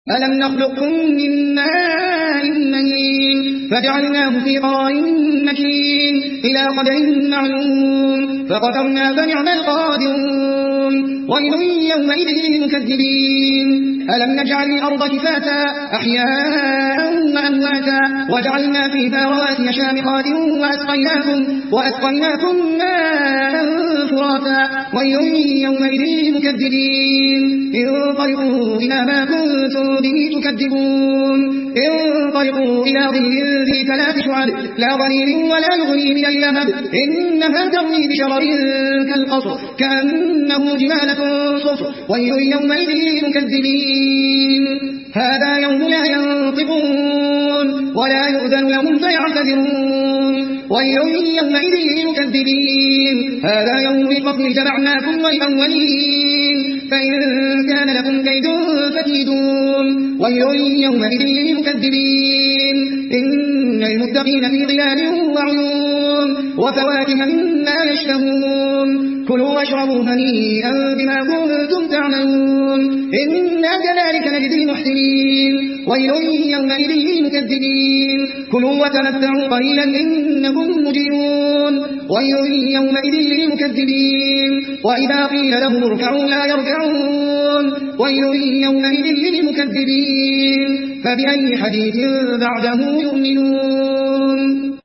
ألم نخلقكم من ماء مهين فجعلناه في قرار مكين إلى قدر معلوم فقدرنا فنعم القادرون ويل يومئذ للمكذبين ألم نجعل الأرض كفاتا أحياء وأمواتا وجعلنا فيها رواسي شامخات وأسقيناكم ماء فراتا ويل يومئذ للمكذبين انطلقوا إلى ما كنتم به تكذبون انطلقوا إلى ظل ذي ثلاث شعب لا ظليل ولا يغني من اللهب إنها ترمي بشرر كالقصر كأنه جمالة صفر ويل يومئذ للمكذبين هذا يوم لا ينطقون ولا يؤذن لهم فيعتذرون ويل يومئذ للمكذبين هذا يوم الفصل جمعناكم والأولين فإن كان لكم كيد فكيدون ويل يومئذ للمكذبين إن المتقين في ظلال وعيون وفواكه مما يشتهون كلوا واشربوا هنيئا بما كنتم تعملون إنا كذلك نجزي المحسنين ويل يومئذ للمكذبين كلوا وتمتعوا قليلا إنكم مجرمون ويل يومئذ للمكذبين وإذا قيل لهم اركعوا لا يركعون ويل يومئذ للمكذبين فبأي حديث بعده يؤمنون